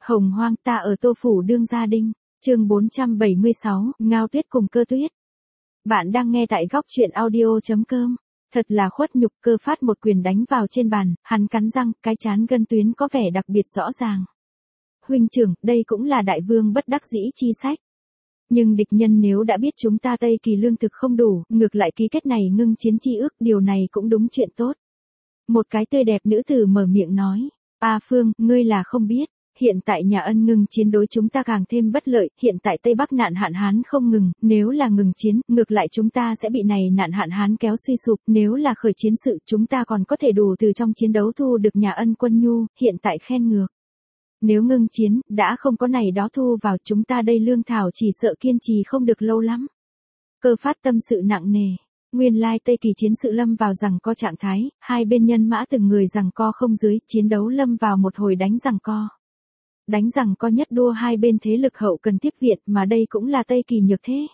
Hồng hoang ta ở Tô Phủ đương gia đinh, chương 476, Ngao Tuyết cùng Cơ Tuyết. Bạn đang nghe tại góc truyện audio.com. Thật là khuất nhục, Cơ Phát một quyền đánh vào trên bàn, hắn cắn răng, cái trán gân tuyến có vẻ đặc biệt rõ ràng. Huynh trưởng, đây cũng là đại vương bất đắc dĩ chi sách. Nhưng địch nhân nếu đã biết chúng ta Tây Kỳ lương thực không đủ, ngược lại ký kết này ngưng chiến chi ước, điều này cũng đúng chuyện tốt. Một cái tươi đẹp nữ tử mở miệng nói, A Phương, ngươi là không biết. Hiện tại nhà Ân ngừng chiến đối chúng ta càng thêm bất lợi, hiện tại Tây Bắc nạn hạn hán không ngừng, nếu là ngừng chiến, ngược lại chúng ta sẽ bị này nạn hạn hán kéo suy sụp, nếu là khởi chiến sự, chúng ta còn có thể đủ từ trong chiến đấu thu được nhà Ân quân nhu, hiện tại khen ngược. Nếu ngưng chiến, đã không có này đó thu vào, chúng ta đây lương thảo chỉ sợ kiên trì không được lâu lắm. Cơ Phát tâm sự nặng nề. Nguyên lai Tây Kỳ chiến sự lâm vào giằng co trạng thái, hai bên nhân mã từng người giằng co không dưới, chiến đấu lâm vào một hồi đánh giằng co. Đánh rằng có nhất đua hai bên thế lực hậu cần tiếp viện, mà đây cũng là Tây Kỳ nhược thế.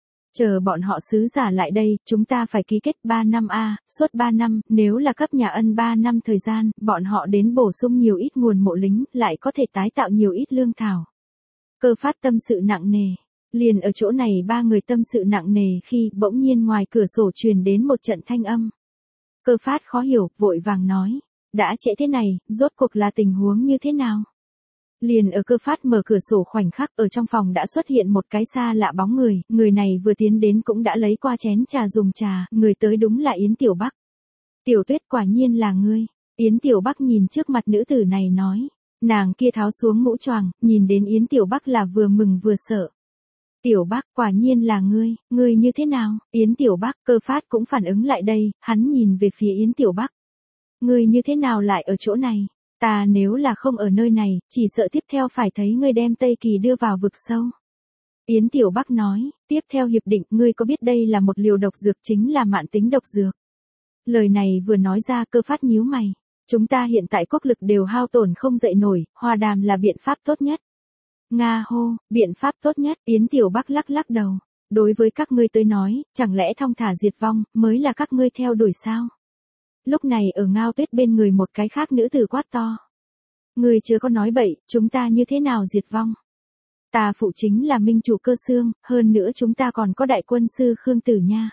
Chờ bọn họ sứ giả lại đây, chúng ta phải ký kết 3 năm suốt 3 năm, nếu là cấp nhà Ân 3 năm thời gian, bọn họ đến bổ sung nhiều ít nguồn mộ lính, lại có thể tái tạo nhiều ít lương thảo. Cơ Phát tâm sự nặng nề. Liền ở chỗ này ba người tâm sự nặng nề khi bỗng nhiên ngoài cửa sổ truyền đến một trận thanh âm. Cơ Phát khó hiểu, vội vàng nói, đã trễ thế này, rốt cuộc là tình huống như thế nào? Liền ở Cơ Phát mở cửa sổ khoảnh khắc, ở trong phòng đã xuất hiện một cái xa lạ bóng người, người này vừa tiến đến cũng đã lấy qua chén trà dùng trà, người tới đúng là Yến Tiểu Bắc. Tiểu Tuyết, quả nhiên là ngươi. Yến Tiểu Bắc nhìn trước mặt nữ tử này nói, nàng kia tháo xuống mũ choàng, nhìn đến Yến Tiểu Bắc là vừa mừng vừa sợ. Tiểu Bắc, quả nhiên là ngươi như thế nào? Yến Tiểu Bắc, Cơ Phát cũng phản ứng lại đây, hắn nhìn về phía Yến Tiểu Bắc. Ngươi như thế nào lại ở chỗ này? Ta nếu là không ở nơi này, chỉ sợ tiếp theo phải thấy ngươi đem Tây Kỳ đưa vào vực sâu. Yến Tiểu Bắc nói, tiếp theo hiệp định, ngươi có biết đây là một liều độc dược, chính là mạn tính độc dược. Lời này vừa nói ra, Cơ Phát nhíu mày. Chúng ta hiện tại quốc lực đều hao tổn không dậy nổi, hòa đàm là biện pháp tốt nhất. Nga hô, biện pháp tốt nhất, Yến Tiểu Bắc lắc lắc đầu. Đối với các ngươi tới nói, chẳng lẽ thong thả diệt vong, mới là các ngươi theo đuổi sao? Lúc này ở Ngao Tuyết bên người một cái khác nữ tử quát to. Người chưa có nói bậy, chúng ta như thế nào diệt vong? Ta phụ chính là minh chủ Cơ Xương, hơn nữa chúng ta còn có đại quân sư Khương Tử nha.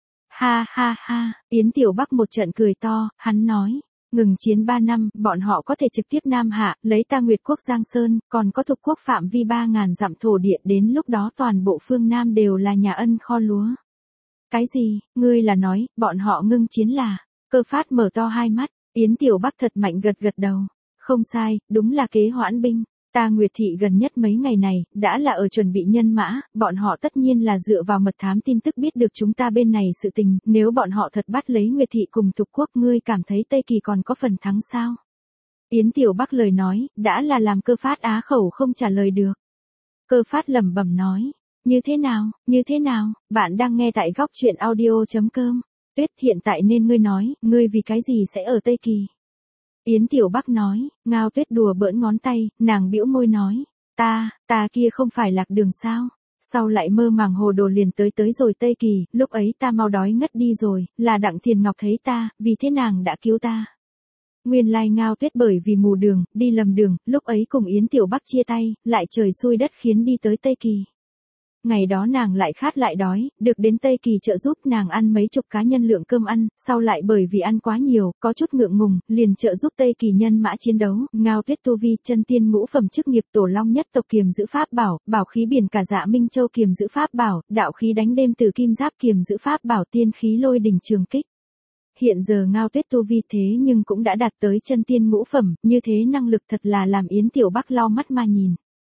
Ha ha ha, Yến Tiểu Bắc một trận cười to, hắn nói. Ngừng chiến 3 năm, bọn họ có thể trực tiếp Nam Hạ, lấy ta Nguyệt Quốc Giang Sơn, còn có thuộc quốc phạm vi 3.000 dặm thổ địa, đến lúc đó toàn bộ phương Nam đều là nhà Ân kho lúa. Cái gì, ngươi là nói, bọn họ ngưng chiến là? Cơ Phát mở to hai mắt, Yến Tiểu Bắc thật mạnh gật gật đầu. Không sai, đúng là kế hoãn binh. Ta Nguyệt Thị gần nhất mấy ngày này, đã là ở chuẩn bị nhân mã, bọn họ tất nhiên là dựa vào mật thám tin tức biết được chúng ta bên này sự tình, nếu bọn họ thật bắt lấy Nguyệt Thị cùng thuộc quốc, ngươi cảm thấy Tây Kỳ còn có phần thắng sao? Yến Tiểu Bắc lời nói, đã là làm Cơ Phát á khẩu không trả lời được. Cơ Phát lẩm bẩm nói, như thế nào, bạn đang nghe tại góc truyện audio.com. Tuyết, hiện tại nên ngươi nói, ngươi vì cái gì sẽ ở Tây Kỳ? Yến Tiểu Bắc nói, Ngao Tuyết đùa bỡn ngón tay, nàng bĩu môi nói, ta kia không phải lạc đường sao? Sau lại mơ màng hồ đồ liền tới rồi Tây Kỳ, lúc ấy ta mau đói ngất đi rồi, là Đặng Thiền Ngọc thấy ta, vì thế nàng đã cứu ta. Nguyên lai Ngao Tuyết bởi vì mù đường, đi lầm đường, lúc ấy cùng Yến Tiểu Bắc chia tay, lại trời xui đất khiến đi tới Tây Kỳ. Ngày đó nàng lại khát lại đói, được đến Tây Kỳ trợ giúp nàng ăn mấy chục cá nhân lượng cơm ăn, sau lại bởi vì ăn quá nhiều, có chút ngượng ngùng, liền trợ giúp Tây Kỳ nhân mã chiến đấu, Ngao Tuyết tu vi chân tiên ngũ phẩm chức nghiệp Tổ Long nhất tộc kiềm giữ pháp bảo, bảo khí biển cả Dạ Minh Châu kiềm giữ pháp bảo, đạo khí đánh đêm từ kim giáp kiềm giữ pháp bảo, tiên khí lôi đỉnh trường kích. Hiện giờ Ngao Tuyết tu vi thế nhưng cũng đã đạt tới chân tiên ngũ phẩm, như thế năng lực thật là làm Yến Tiểu Bắc lau mắt mà nhìn.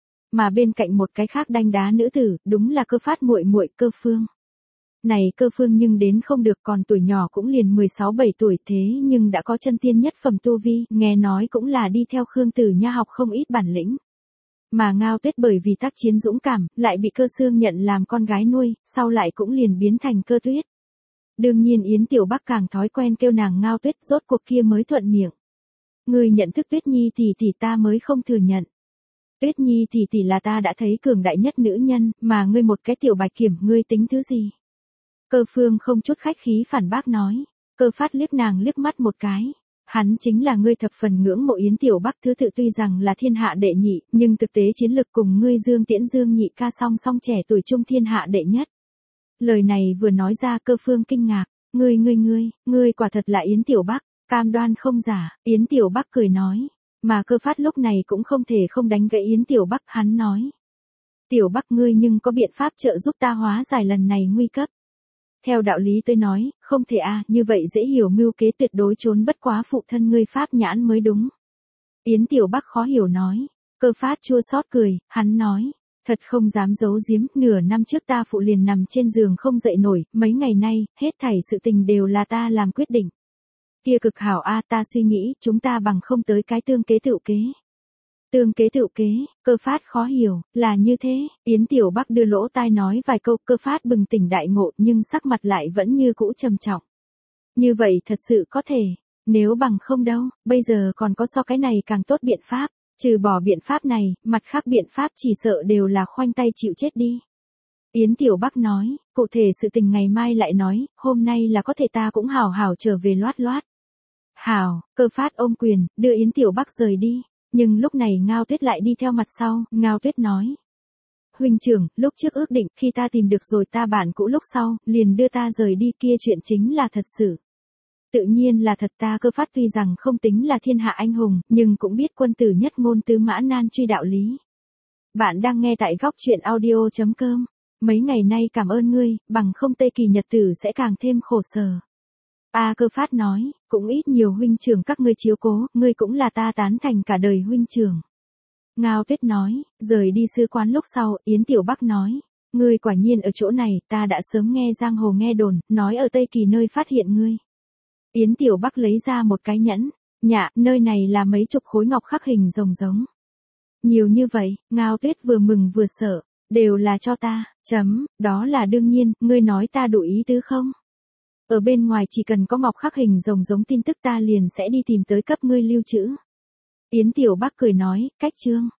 Mà bên cạnh một cái khác đanh đá nữ tử, đúng là Cơ Phát muội muội Cơ Phương. Này Cơ Phương nhưng đến không được, còn tuổi nhỏ cũng liền 16-17 tuổi, thế nhưng đã có chân tiên nhất phẩm tu vi, nghe nói cũng là đi theo Khương Tử nha học không ít bản lĩnh. Mà Ngao Tuyết bởi vì tác chiến dũng cảm, lại bị Cơ Xương nhận làm con gái nuôi, sau lại cũng liền biến thành Cơ Tuyết. Đương nhiên Yến Tiểu Bắc càng thói quen kêu nàng Ngao Tuyết, rốt cuộc kia mới thuận miệng. Người nhận thức Tuyết Nhi thì ta mới không thừa nhận. Tuyết Nhi thì là ta đã thấy cường đại nhất nữ nhân, mà ngươi một cái tiểu bạch kiểm, ngươi tính thứ gì? Cơ Phương không chút khách khí phản bác nói. Cơ Phát liếc nàng liếc mắt một cái. Hắn chính là ngươi thập phần ngưỡng mộ Yến Tiểu Bắc thứ tự tuy rằng là thiên hạ đệ nhị, nhưng thực tế chiến lực cùng ngươi Dương Tiễn Dương nhị ca song song trẻ tuổi trung thiên hạ đệ nhất. Lời này vừa nói ra Cơ Phương kinh ngạc, ngươi quả thật là Yến Tiểu Bắc, cam đoan không giả, Yến Tiểu Bắc cười nói, mà Cơ Phát lúc này cũng không thể không đánh gãy Yến Tiểu Bắc, hắn nói. Tiểu Bắc ngươi nhưng có biện pháp trợ giúp ta hóa giải lần này nguy cấp. Theo đạo lý tôi nói, không thể như vậy dễ hiểu mưu kế tuyệt đối trốn bất quá phụ thân ngươi pháp nhãn mới đúng. Yến Tiểu Bắc khó hiểu nói, Cơ Phát chua xót cười, hắn nói, thật không dám giấu giếm, nửa năm trước ta phụ liền nằm trên giường không dậy nổi, mấy ngày nay, hết thảy sự tình đều là ta làm quyết định. Kia cực hảo ta suy nghĩ, chúng ta bằng không tới cái tương kế tựu kế. Tương kế tựu kế, Cơ Phát khó hiểu, là như thế, Yến Tiểu Bắc đưa lỗ tai nói vài câu, Cơ Phát bừng tỉnh đại ngộ nhưng sắc mặt lại vẫn như cũ trầm trọng. Như vậy thật sự có thể, nếu bằng không đâu, bây giờ còn có so cái này càng tốt biện pháp, trừ bỏ biện pháp này, mặt khác biện pháp chỉ sợ đều là khoanh tay chịu chết đi. Yến Tiểu Bắc nói, cụ thể sự tình ngày mai lại nói, hôm nay là có thể ta cũng hảo hảo trở về loát loát. Hảo, Cơ Phát ôm quyền, đưa Yến Tiểu Bắc rời đi. Nhưng lúc này Ngao Tuyết lại đi theo mặt sau, Ngao Tuyết nói. Huynh trưởng, lúc trước ước định, khi ta tìm được rồi ta bạn cũ lúc sau, liền đưa ta rời đi kia chuyện chính là thật sự. Tự nhiên là thật ta Cơ Phát tuy rằng không tính là thiên hạ anh hùng, nhưng cũng biết quân tử nhất ngôn tứ mã nan truy đạo lý. Bạn đang nghe tại góc truyện audio.com. Mấy ngày nay cảm ơn ngươi, bằng không Tây Kỳ nhật tử sẽ càng thêm khổ sở. Cơ Phát nói, cũng ít nhiều huynh trưởng các ngươi chiếu cố, ngươi cũng là ta tán thành cả đời huynh trưởng. Ngao Tuyết nói, rời đi sư quán lúc sau, Yến Tiểu Bắc nói, ngươi quả nhiên ở chỗ này, ta đã sớm nghe giang hồ nghe đồn, nói ở Tây Kỳ nơi phát hiện ngươi. Yến Tiểu Bắc lấy ra một cái nhẫn, nơi này là mấy chục khối ngọc khắc hình rồng giống. Nhiều như vậy, Ngao Tuyết vừa mừng vừa sợ, đều là cho ta, đó là đương nhiên, ngươi nói ta đủ ý tứ không? Ở bên ngoài chỉ cần có ngọc khắc hình rồng giống tin tức ta liền sẽ đi tìm tới cấp ngươi lưu trữ. Yến Tiểu Bắc cười nói, cách chương.